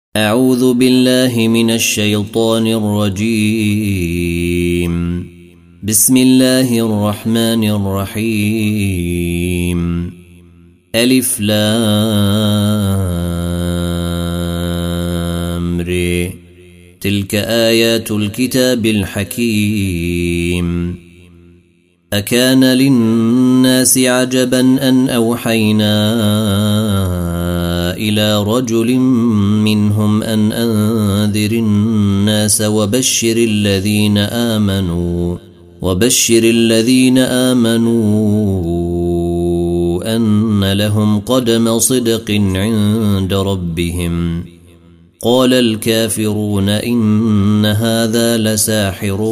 أعوذ بالله من الشيطان الرجيم. بسم الله الرحمن الرحيم. ألف لام ر. تلك آيات الكتاب الحكيم. أكان للناس عجبا أن أوحينا إلى رجل منهم أن أنذر الناس وبشر الذين آمنوا أن لهم قدم صدق عند ربهم. قال الكافرون إن هذا لساحر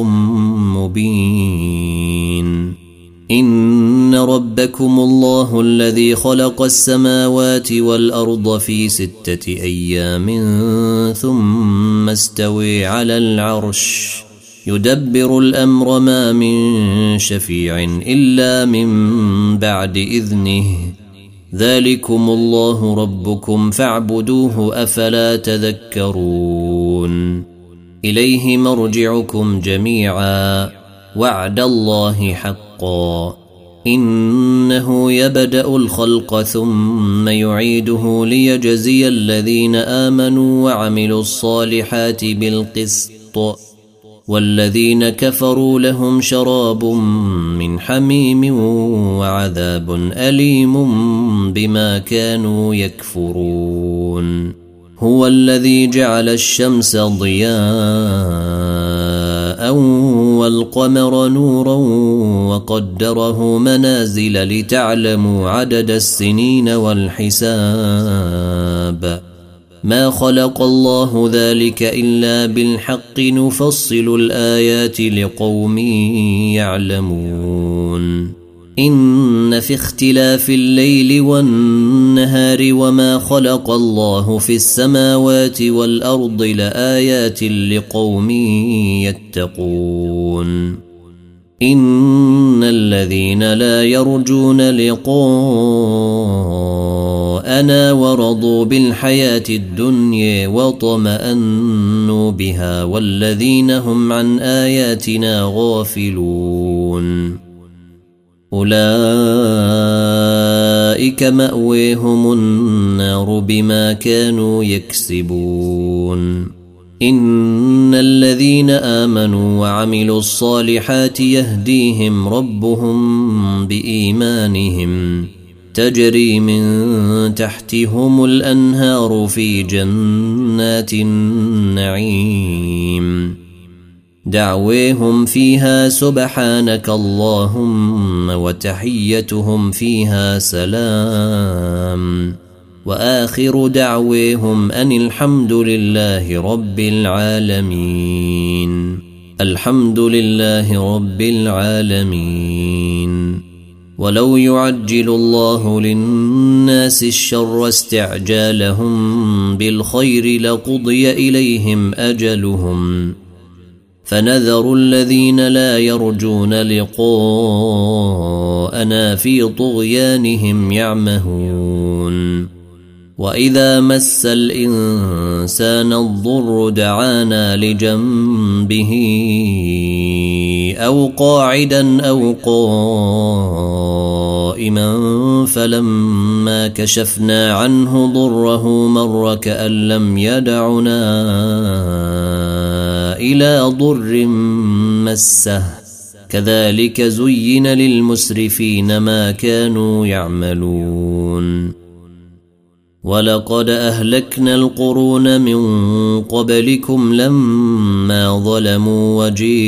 مبين. إن ربكم الله الذي خلق السماوات والأرض في 6 أيام ثم استوى على العرش يدبر الأمر ما من شفيع إلا من بعد إذنه. ذلكم الله ربكم فاعبدوه أفلا تذكرون. إليه مرجعكم جميعا وعد الله حقا. إنه يبدأ الخلق ثم يعيده ليجزي الذين آمنوا وعملوا الصالحات بالقسط والذين كفروا لهم شراب من حميم وعذاب أليم بما كانوا يكفرون. هو الذي جعل الشمس ضياء والقمر نورا وقدره منازل لتعلموا عدد السنين والحساب. ما خلق الله ذلك إلا بالحق نفصل الآيات لقوم يعلمون. إن في اختلاف الليل والنهار وما خلق الله في السماوات والأرض لآيات لقوم يتقون. إن الذين لا يرجون لقاءنا ورضوا بالحياة الدنيا وطمأنوا بها والذين هم عن آياتنا غافلون أولئك مأويهم النار بما كانوا يكسبون. إن الذين آمنوا وعملوا الصالحات يهديهم ربهم بإيمانهم تجري من تحتهم الأنهار في جنات النعيم. دعويهم فيها سبحانك اللهم وتحيتهم فيها سلام وآخر دعويهم أن الحمد لله رب العالمين. الحمد لله رب العالمين. ولو يعجل الله للناس الشر استعجالهم بالخير لقضي إليهم أجلهم فنذر الذين لا يرجون لقاءنا في طغيانهم يعمهون. وإذا مس الإنسان الضر دعانا لجنبه أو قاعدا أو قائما فلما كشفنا عنه ضره مر كأن لم يدعنا إلى ضر مسه. كذلك زين للمسرفين ما كانوا يعملون. ولقد أهلكنا القرون من قبلكم لما ظلموا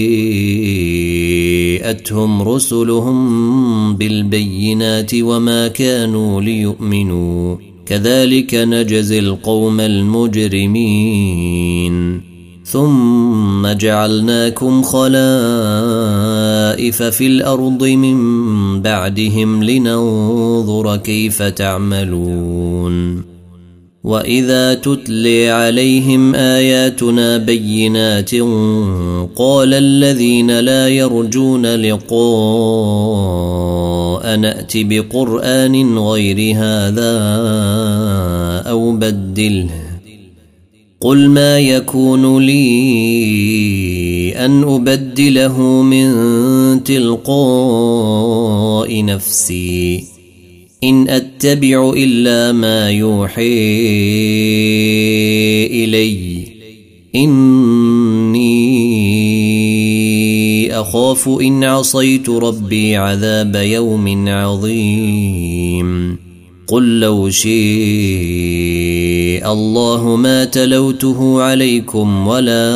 وجيءتهم رسلهم بالبينات وما كانوا ليؤمنوا. كذلك نجزي القوم المجرمين. ثم جعلناكم خلائف في الأرض من بعدهم لننظر كيف تعملون. وإذا تتلي عليهم آياتنا بينات قال الذين لا يرجون لقاء نأت بقرآن غير هذا أو بدله قل ما يكون لي أن أبدله من تلقاء نفسي إن أتبع إلا ما يوحي إلي إني أخاف إن عصيت ربي عذاب يوم عظيم قل لو شاء الله ما تلوته عليكم ولا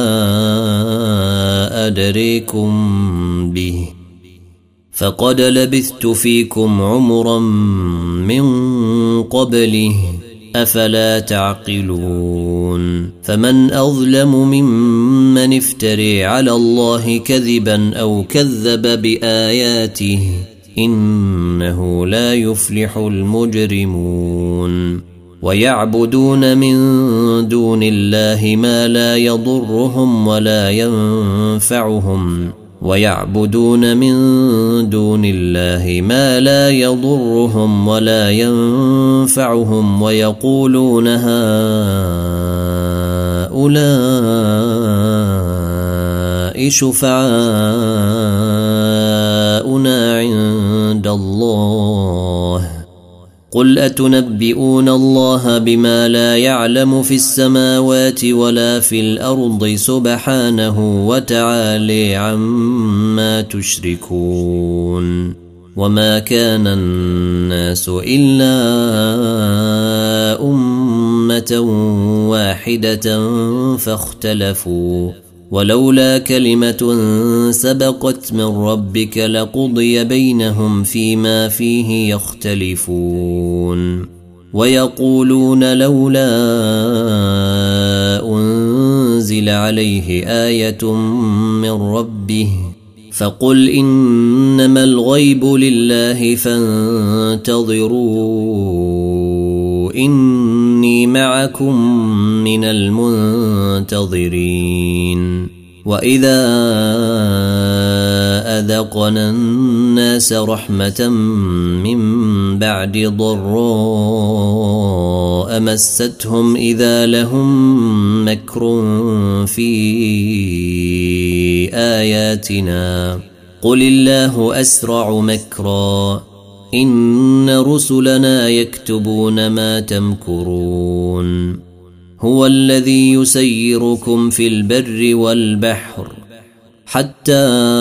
أدريكم به فقد لبثت فيكم عمرا من قبله أفلا تعقلون فمن أظلم ممن افتري على الله كذبا أو كذب بآياته إنه لا يفلح المجرمون ويعبدون من دون الله ما لا يضرهم ولا ينفعهم ويعبدون من دون الله ما لا يضرهم ولا ينفعهم ويقولون هؤلاء شفعاؤنا عند الله قل أتنبئون الله بما لا يعلم في السماوات ولا في الأرض سبحانه وتعالى عما تشركون وما كان الناس إلا أمة واحدة فاختلفوا ولولا كلمة سبقت من ربك لقضي بينهم فيما فيه يختلفون ويقولون لولا أنزل عليه آية من ربه فقل إنما الغيب لله فانتظروا إني معكم من المنتظرين وإذا أذقنا الناس رحمة من بعد ضراء مستهم إذا لهم مكر في آياتنا قل الله أسرع مكرا إن رسلنا يكتبون ما تمكرون هو الذي يسيركم في البر والبحر حتى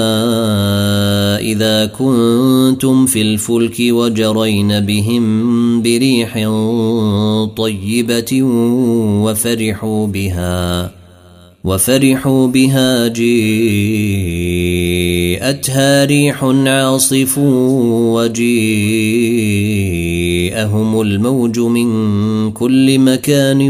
إذا كنتم في الفلك وجرين بهم بريح طيبة وفرحوا بها جيءتها ريح عاصف وجيءهم الموج من كل مكان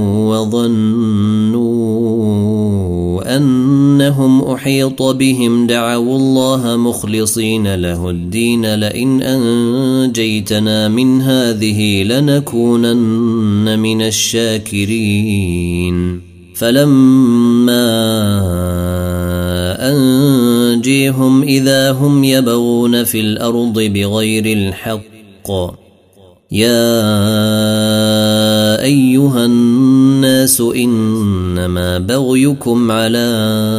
وظنوا أنهم أحيط بهم دعوا الله مخلصين له الدين لئن أنجيتنا من هذه لنكونن من الشاكرين فلما أنجيهم إذا هم يبغون في الأرض بغير الحق يا أيها الناس إنما بغيكم على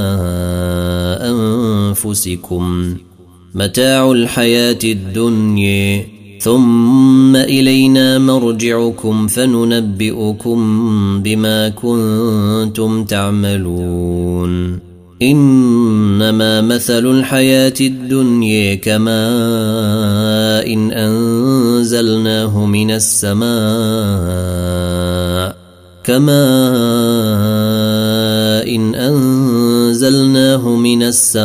أنفسكم متاع الحياة الدنيا ثم إلينا مرجعكم فننبئكم بما كنتم تعملون إنما مثل الحياة الدنيا كماء إن أنزلناه من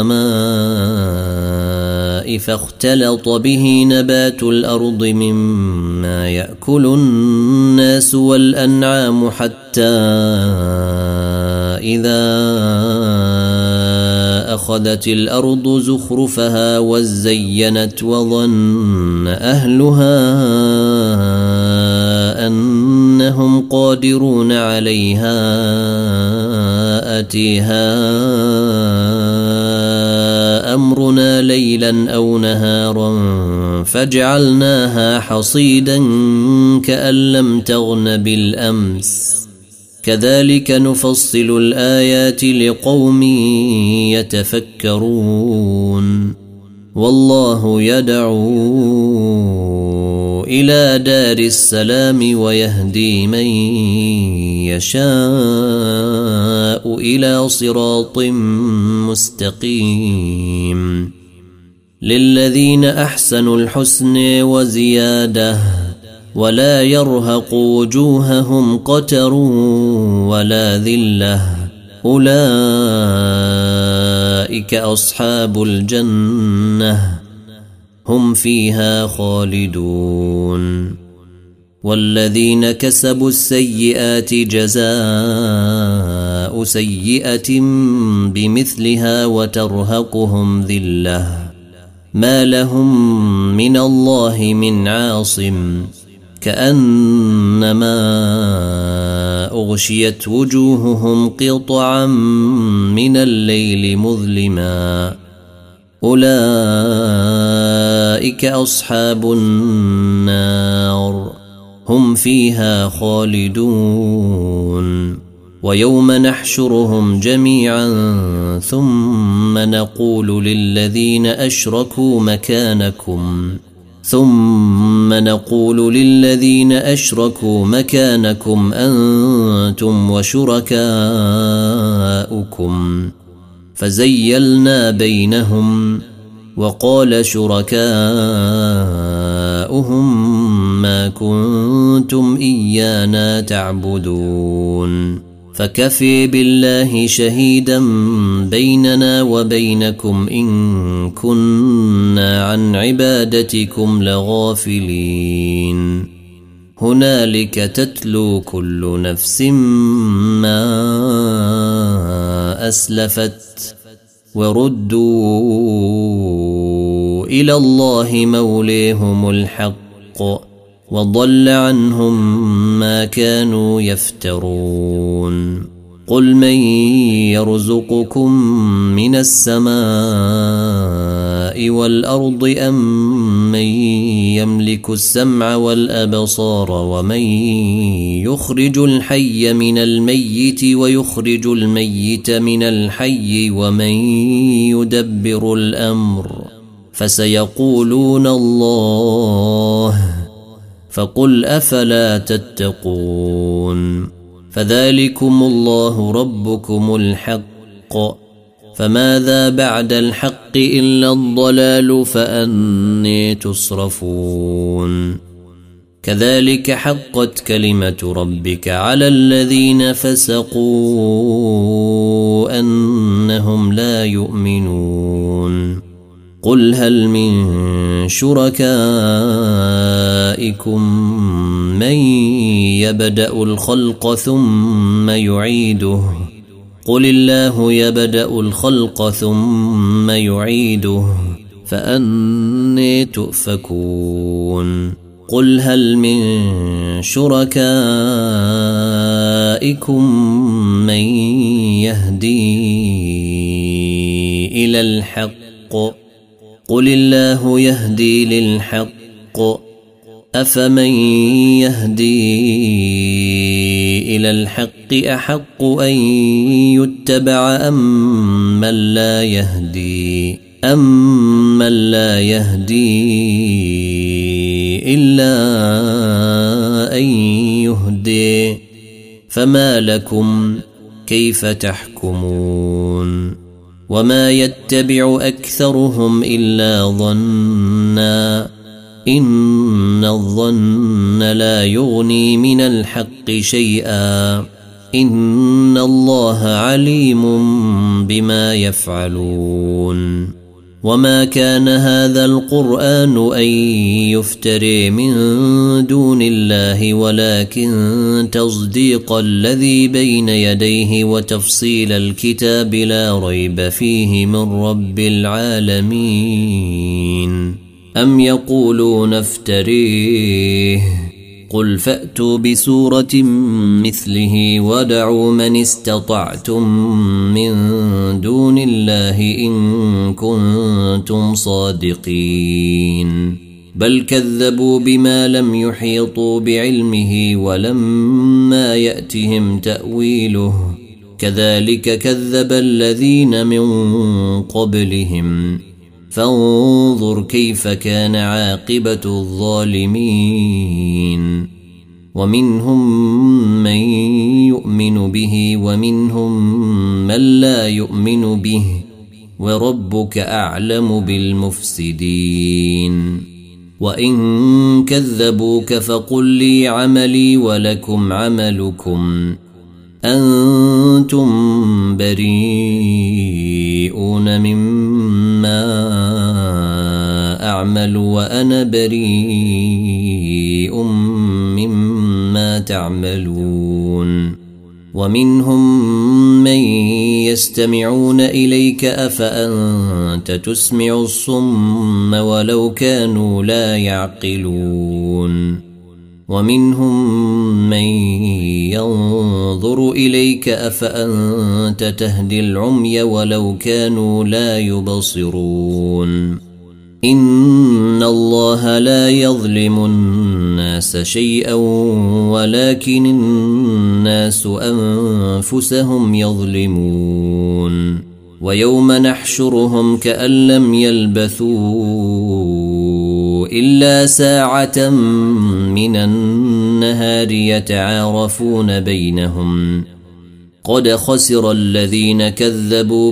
السماء فاختلط به نبات الأرض مما يأكل الناس والأنعام حتى إذا أخذت الأرض زخرفها وزينت وظن أهلها أنهم قادرون عليها أتيها أمرنا ليلا أو نهارا فجعلناها حصيدا كأن لم تغن بالأمس كذلك نفصل الآيات لقوم يتفكرون والله يدعو إلى دار السلام ويهدي من يشاء إلى صراط مستقيم للذين أحسنوا الحسن وزيادة ولا يرهق وجوههم قتر ولا ذلة أولئك أصحاب الجنة هم فيها خالدون والذين كسبوا السيئات جزاء سيئة بمثلها وترهقهم ذلة ما لهم من الله من عاصم كأنما أغشيت وجوههم قطعا من الليل مظلما أولئك أصحاب النار هم فيها خالدون ويوم نحشرهم جميعا ثم نقول للذين أشركوا مكانكم أنتم وشركاؤكم فزيلنا بينهم وقال شركاؤهم ما كنتم إيانا تعبدون فكفي بالله شهيدا بيننا وبينكم إن كنا عن عبادتكم لغافلين هنالك تتلو كل نفس ما أسلفت وردوا إلى الله موليهم الحق وضل عنهم ما كانوا يفترون قل من يرزقكم من السماء والأرض أم من يملك السمع والأبصار ومن يخرج الحي من الميت ويخرج الميت من الحي ومن يدبر الأمر فسيقولون الله فقل أفلا تتقون فذلكم الله ربكم الحق فماذا بعد الحق إلا الضلال فأني تصرفون كذلك حقت كلمة ربك على الذين فسقوا أنهم لا يؤمنون قل هل من شركائكم من يبدأ الخلق ثم يعيده قل الله يبدأ الخلق ثم يعيده فأني تؤفكون قل هل من شركائكم من يهدي إلى الحق قل الله يهدي للحق أفمن يهدي إلى الحق أحق أن يتبع أم من لا يهدي إلا أن يهدي فما لكم كيف تحكمون وما يتبع أكثرهم إلا ظنا إن الظن لا يغني من الحق شيئا إن الله عليم بما يفعلون وما كان هذا القرآن أن يفتري من دون الله ولكن تصديق الذي بين يديه وتفصيل الكتاب لا ريب فيه من رب العالمين أم يقولون افتريه قل فأتوا بسورة مثله ودعوا من استطعتم من دون الله إن كنتم صادقين بل كذبوا بما لم يحيطوا بعلمه ولما يأتهم تأويله كذلك كذب الذين من قبلهم فانظر كيف كان عاقبة الظالمين ومنهم من يؤمن به ومنهم من لا يؤمن به وربك أعلم بالمفسدين وإن كذبوك فقل لي عملي ولكم عملكم أنتم بريئون مما أعمل وأنا بريء مما تعملون ومنهم من يستمعون إليك أفأنت تسمع الصم ولو كانوا لا يعقلون ومنهم من ينظر إليك أفأنت تهدي العمي ولو كانوا لا يبصرون إن الله لا يظلم الناس شيئا ولكن الناس أنفسهم يظلمون ويوم نحشرهم كأن لم يلبثوا إلا ساعة من النهار يتعارفون بينهم قد خسر الذين كذبوا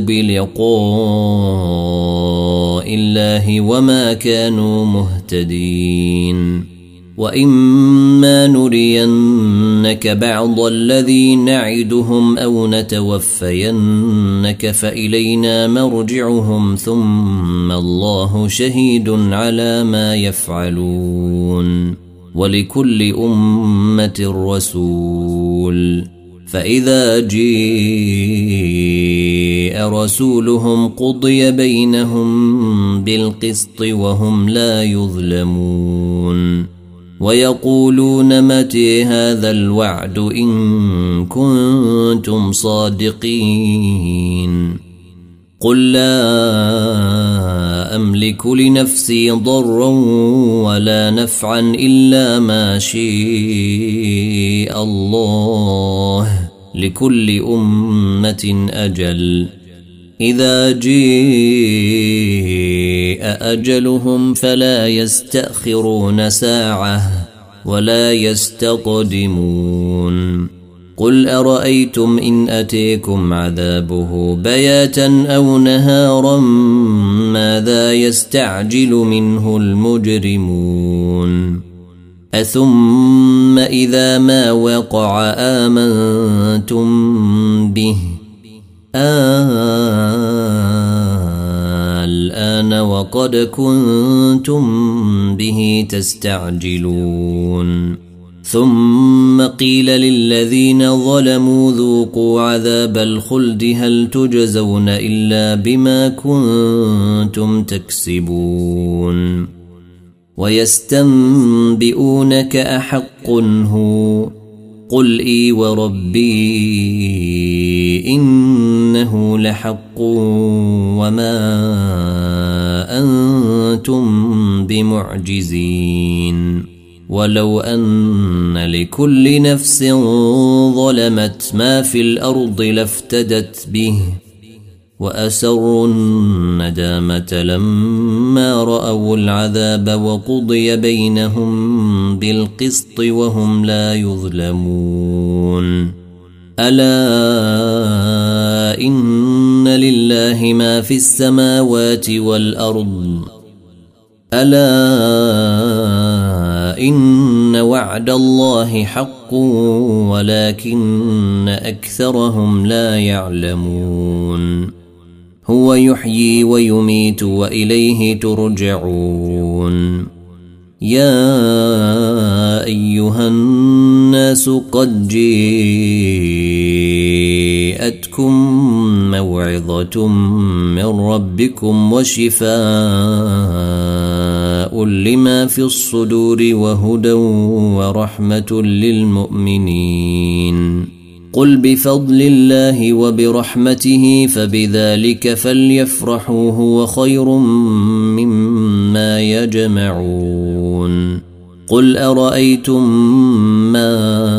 بلقاء الله وما كانوا مهتدين وإما نرينك بعض الذي نعدهم أو نتوفينك فإلينا مرجعهم ثم الله شهيد على ما يفعلون ولكل أمة رسول فإذا جاء رسولهم قضي بينهم بالقسط وهم لا يظلمون ويقولون متى هذا الوعد إن كنتم صادقين قل لا أملك لنفسي ضرا ولا نفعا إلا ما شاء الله لكل أمة أجل إذا جاء أجلهم فلا يستأخرون ساعة ولا يستقدمون قل أرأيتم إن أتيكم عذابه بياتا أو نهارا ماذا يستعجل منه المجرمون أثم إذا ما وقع آمنتم به الآن وقد كنتم به تستعجلون ثم قيل للذين ظلموا ذوقوا عذاب الخلد هل تجزون إلا بما كنتم تكسبون ويستنبئونك أحق هو قل إي وربي إنه لحق وما أنتم بمعجزين ولو أن لكل نفس ظلمت ما في الأرض لافتدت به وأسروا الندامة لما رأوا العذاب وقضي بينهم بالقسط وهم لا يظلمون ألا إن لله ما في السماوات والأرض ألا إن وعد الله حق ولكن أكثرهم لا يعلمون هو يحيي ويميت وإليه ترجعون يا أيها الناس قد جاءتكم موعظة من ربكم وشفاء لما في الصدور وهدى ورحمة للمؤمنين قل بفضل الله وبرحمته فبذلك فليفرحوا هو خير مما ما يجمعون قل أرأيتم ما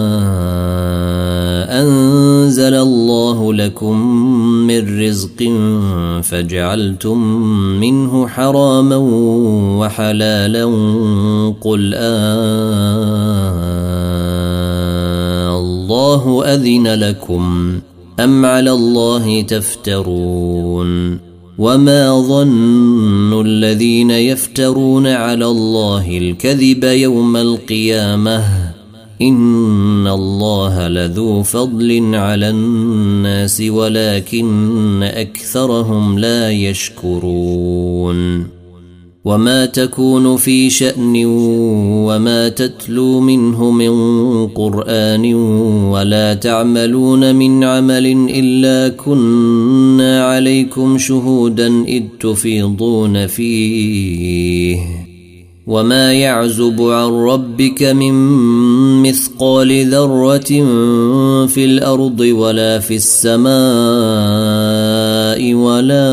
أنزل الله لكم من رزق فجعلتم منه حراما وحلالا قل الله أذن لكم أم على الله تفترون وما ظن الذين يفترون على الله الكذب يوم القيامة إن الله لذو فضل على الناس ولكن أكثرهم لا يشكرون وما تكون في شأن وما تتلو منه من قرآن ولا تعملون من عمل إلا كنا عليكم شهودا إذ تفيضون فيه وما يعزب عن ربك من مثقال ذرة في الأرض ولا في السماء ولا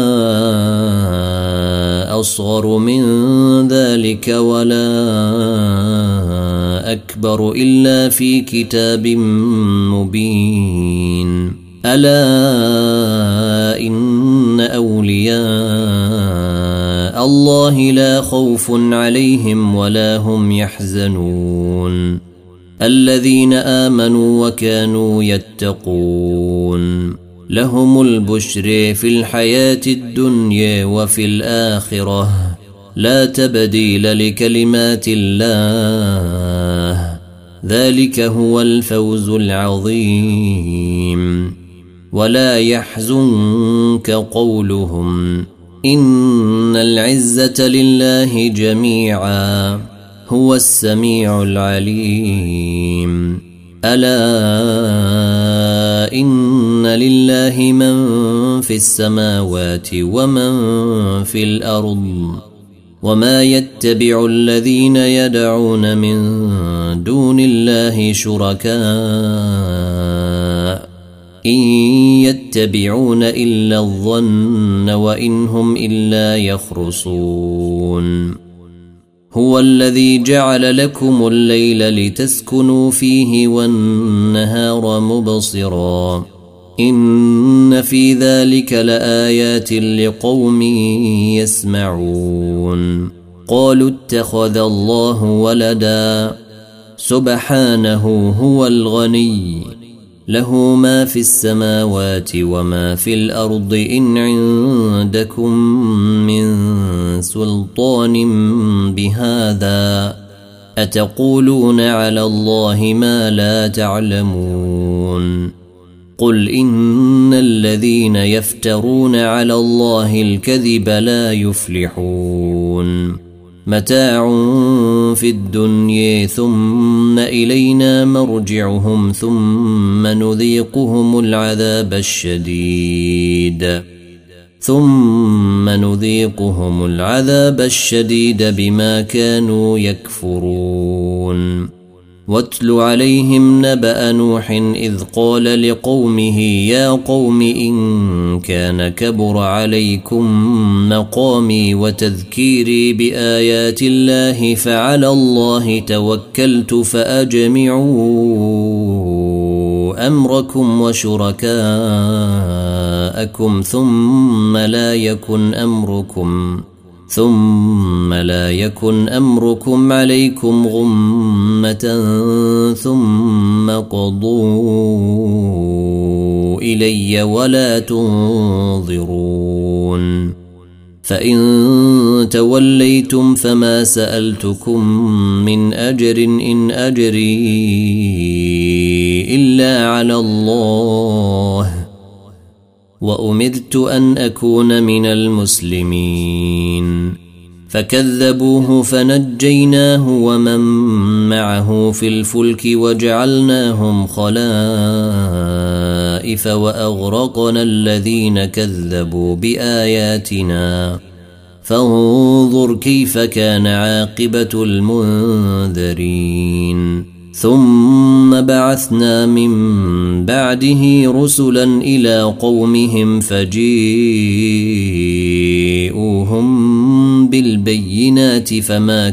أصغر من ذلك ولا أكبر إلا في كتاب مبين ألا إن أولياء الله لا خوف عليهم ولا هم يحزنون الذين آمنوا وكانوا يتقون لهم البشر في الحياة الدنيا وفي الآخرة لا تبديل لكلمات الله ذلك هو الفوز العظيم ولا يحزنك قولهم إن العزة لله جميعا هو السميع العليم ألا إن لله من في السماوات ومن في الأرض وما يتبع الذين يدعون من دون الله شركاء إن يتبعون إلا الظن وإن هم إلا يخرصون هو الذي جعل لكم الليل لتسكنوا فيه والنهار مبصرا إن في ذلك لآيات لقوم يسمعون قالوا اتخذ الله ولدا سبحانه هو الغني له ما في السماوات وما في الأرض إن عندكم من سلطان بهذا أتقولون على الله ما لا تعلمون قل إن الذين يفترون على الله الكذب لا يفلحون متاع في الدنيا ثم إلينا مرجعهم ثم نذيقهم العذاب الشديد بما كانوا يكفرون واتل عليهم نبأ نوح إذ قال لقومه يا قوم إن كان كبر عليكم مقامي وتذكيري بآيات الله فعلى الله توكلت فأجمعوا أمركم وشركاءكم ثم لا يكن أمركم عليكم غمة ثم قضوا إلي ولا تنظرون فإن توليتم فما سألتكم من أجر إن أجري إلا على الله وأمرت أن أكون من المسلمين فكذبوه فنجيناه ومن معه في الفلك وجعلناهم خلائف وأغرقنا الذين كذبوا بآياتنا فانظر كيف كان عاقبة المنذرين ثم بعثنا من بعده رسلا إلى قومهم فجيءوهم بالبينات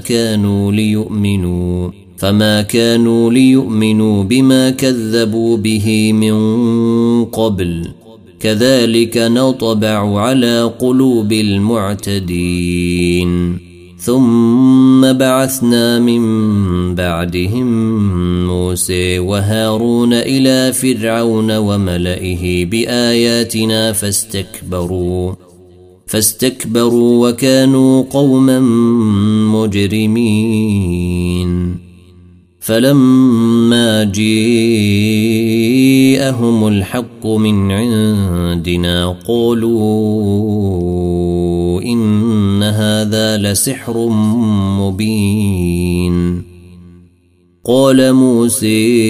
فما كانوا ليؤمنوا بما كذبوا به من قبل كذلك نطبع على قلوب المعتدين. ثم بعثنا من بعدهم موسى وهارون إلى فرعون وملئه بآياتنا فاستكبروا وكانوا قوما مجرمين. فلما جاءهم الحق من عندنا قالوا إن هذا لسحر مبين. قال موسى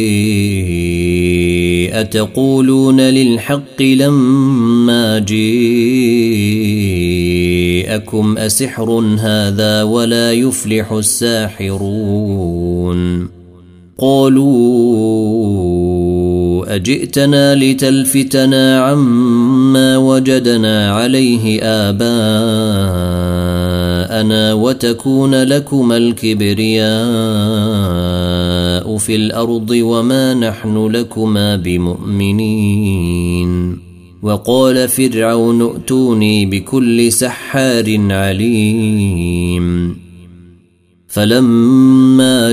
أتقولون للحق لما جاءكم أسحر هذا ولا يفلح الساحرون. قالوا أجئتنا لتلفتنا عما وجدنا عليه آباءنا وتكون لكما الكبرياء في الأرض وما نحن لكما بمؤمنين. وقال فرعون ائتوني بكل سحار عليم. فلما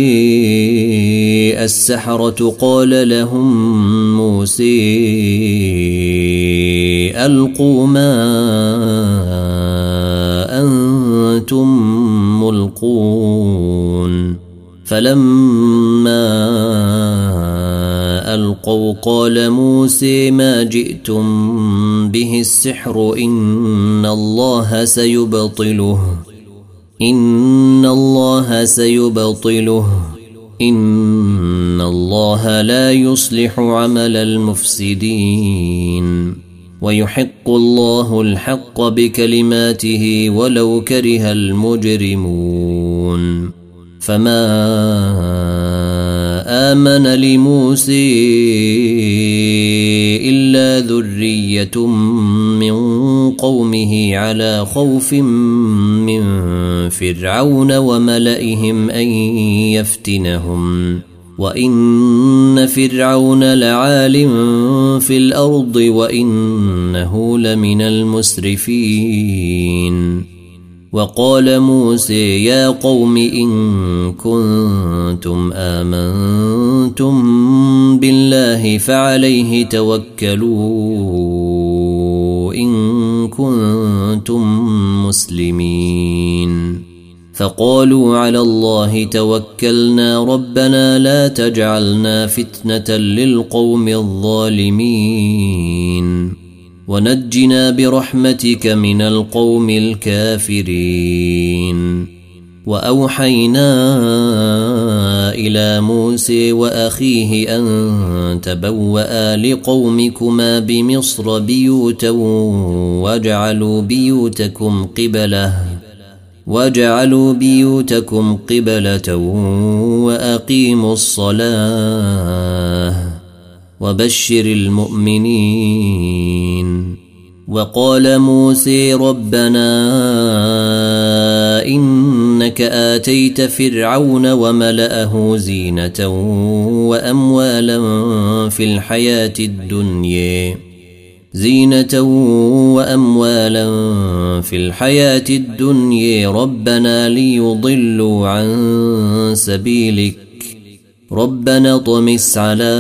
جاء السحرة قال لهم موسى ألقوا ما أنتم ملقون. فلما ألقوا قال موسى ما جئتم به السحر إن الله سيبطله إن الله لا يصلح عمل المفسدين ويحق الله الحق بكلماته ولو كره المجرمون. فما آمن لموسى إلا ذرية من قومه على خوف من فرعون وملئهم أن يفتنهم وإن فرعون لعال في الأرض وإنه لمن المسرفين. وقال موسى يا قوم إن كنتم آمنتم بالله فعليه توكلوا إن كنتم مسلمين. فقالوا على الله توكلنا ربنا لا تجعلنا فتنة للقوم الظالمين ونجنا برحمتك من القوم الكافرين. وأوحينا إلى موسى وأخيه أن تبوأ لقومكما بمصر بيوتا واجعلوا بيوتكم قبلة وأقيموا الصلاة وبشر المؤمنين. وقال موسى ربنا إنك آتيت فرعون وملأه زينة وأموالا في الحياة الدنيا ربنا ليضلوا عن سبيلك ربنا طمس على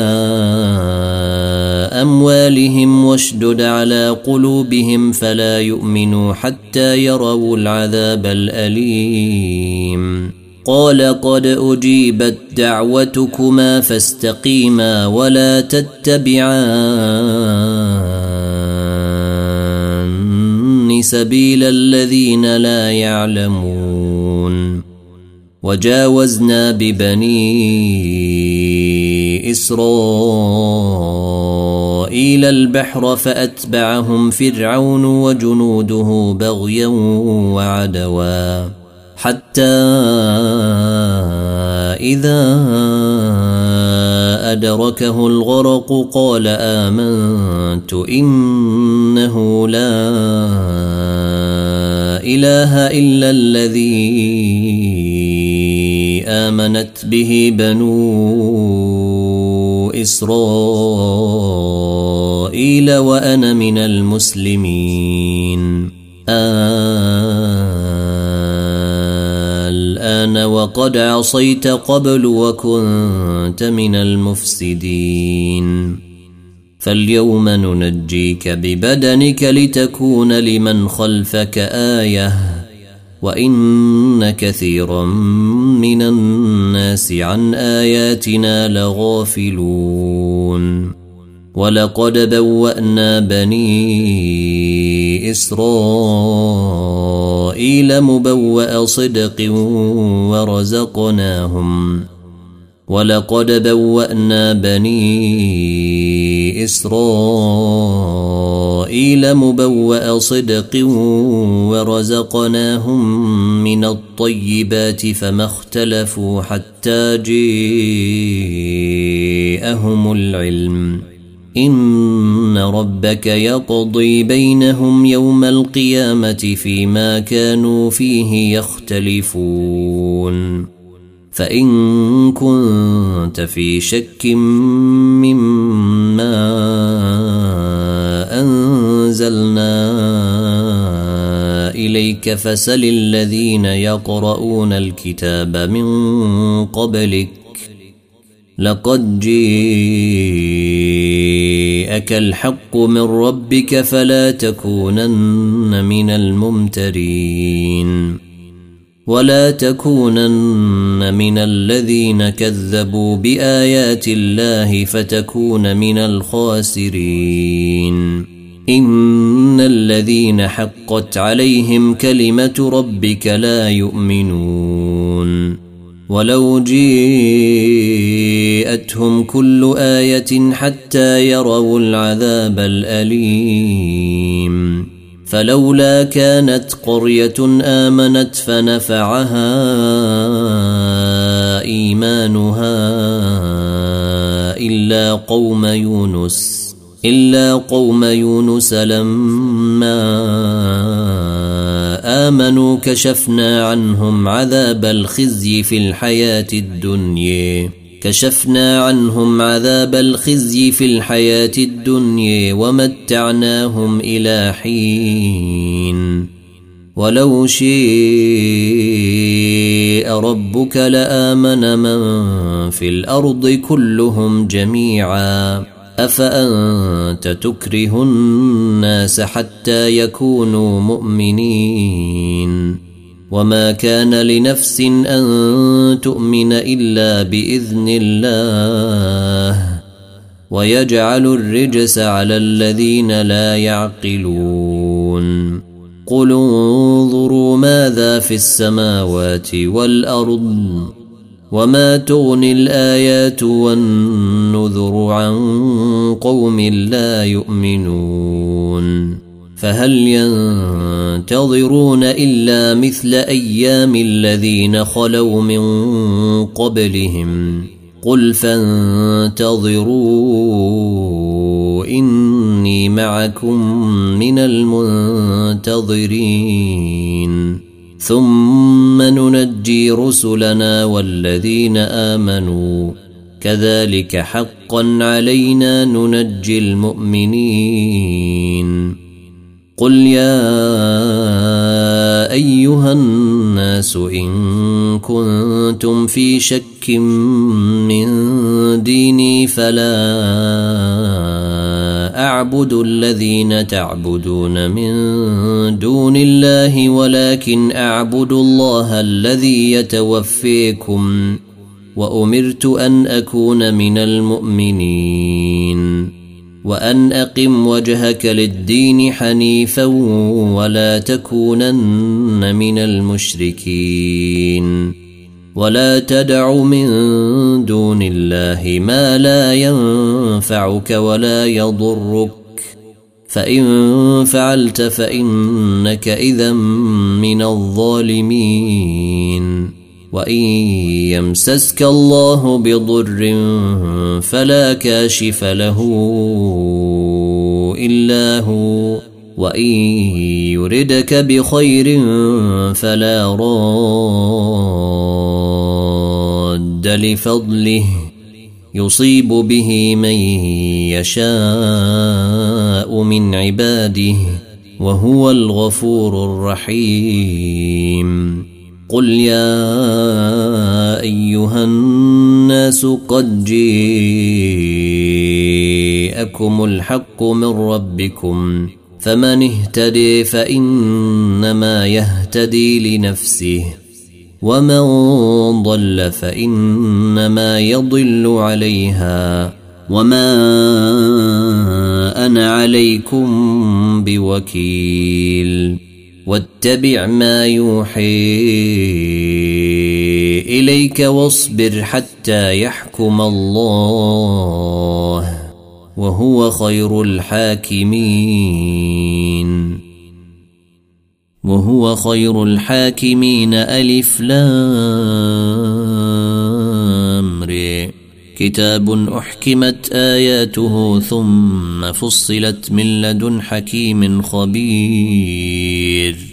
أموالهم واشدد على قلوبهم فلا يؤمنوا حتى يروا العذاب الأليم. قال قد أجيبت دعوتكما فاستقيما ولا تتبعان سبيل الذين لا يعلمون. وجاوزنا ببني إسرائيل البحر فأتبعهم فرعون وجنوده بغيا وعدوا حتى إذا أدركه الغرق قال آمنت إنه لا إله إلا الذي آمنت به بنو إسرائيل وأنا من المسلمين الآن وقد عصيت قبل وكنت من المفسدين فاليوم ننجيك ببدنك لتكون لمن خلفك آية وإن كثيرا من الناس عن آياتنا لغافلون ولقد بوأنا بني إسرائيل مبوأ صدق ولقد بوأنا بني إسرائيل مبوأ صدق ورزقناهم من الطيبات فما اختلفوا حتى جاءهم العلم إن ربك يقضي بينهم يوم القيامة فيما كانوا فيه يختلفون فإن كنت في شك مما أنزلنا إليك فسل الذين يقرؤون الكتاب من قبلك لقد جاءك الحق من ربك فلا تكونن من الممترين ولا تكونن من الذين كذبوا بآيات الله فتكون من الخاسرين إن الذين حقت عليهم كلمة ربك لا يؤمنون ولو جاءتهم كل آية حتى يروا العذاب الأليم فلولا كانت قرية آمنت فنفعها إيمانها إلا قوم يونس لما آمنوا كشفنا عنهم عذاب الخزي في الحياة الدنيا ومتعناهم إلى حين ولو شاء ربك لآمن من في الأرض كلهم جميعا أفأنت تكره الناس حتى يكونوا مؤمنين وما كان لنفس أن تؤمن إلا بإذن الله ويجعل الرجس على الذين لا يعقلون قل انظروا ماذا في السماوات والأرض وما تغني الآيات والنذر عن قوم لا يؤمنون فهل ينتظرون إلا مثل أيام الذين خلوا من قبلهم قل فانتظروا إني معكم من المنتظرين ثم ننجي رسلنا والذين آمنوا كذلك حقا علينا ننجي المؤمنين قل يا أيها الناس إن كنتم في شك من ديني فلا أعبد الذين تعبدون من دون الله ولكن أعبد الله الذي يتوفيكم وأمرت أن أكون من المؤمنين وأن أقم وجهك للدين حنيفا ولا تكونن من المشركين ولا تدع من دون الله ما لا ينفعك ولا يضرك فإن فعلت فإنك إذا من الظالمين وإن يمسسك الله بضر فلا كاشف له إلا هو وإن يردك بخير فلا راد لفضله يصيب به من يشاء من عباده وهو الغفور الرحيم قل يا أيها الناس قد جاءكم الحق من ربكم فمن اهتدي فإنما يهتدي لنفسه ومن ضل فإنما يضل عليها وما أنا عليكم بوكيل واتبع ما يوحي إليك واصبر حتى يحكم الله وهو خير الحاكمين ألف لام ر كتاب أحكمت آياته ثم فصلت من لدن حكيم خبير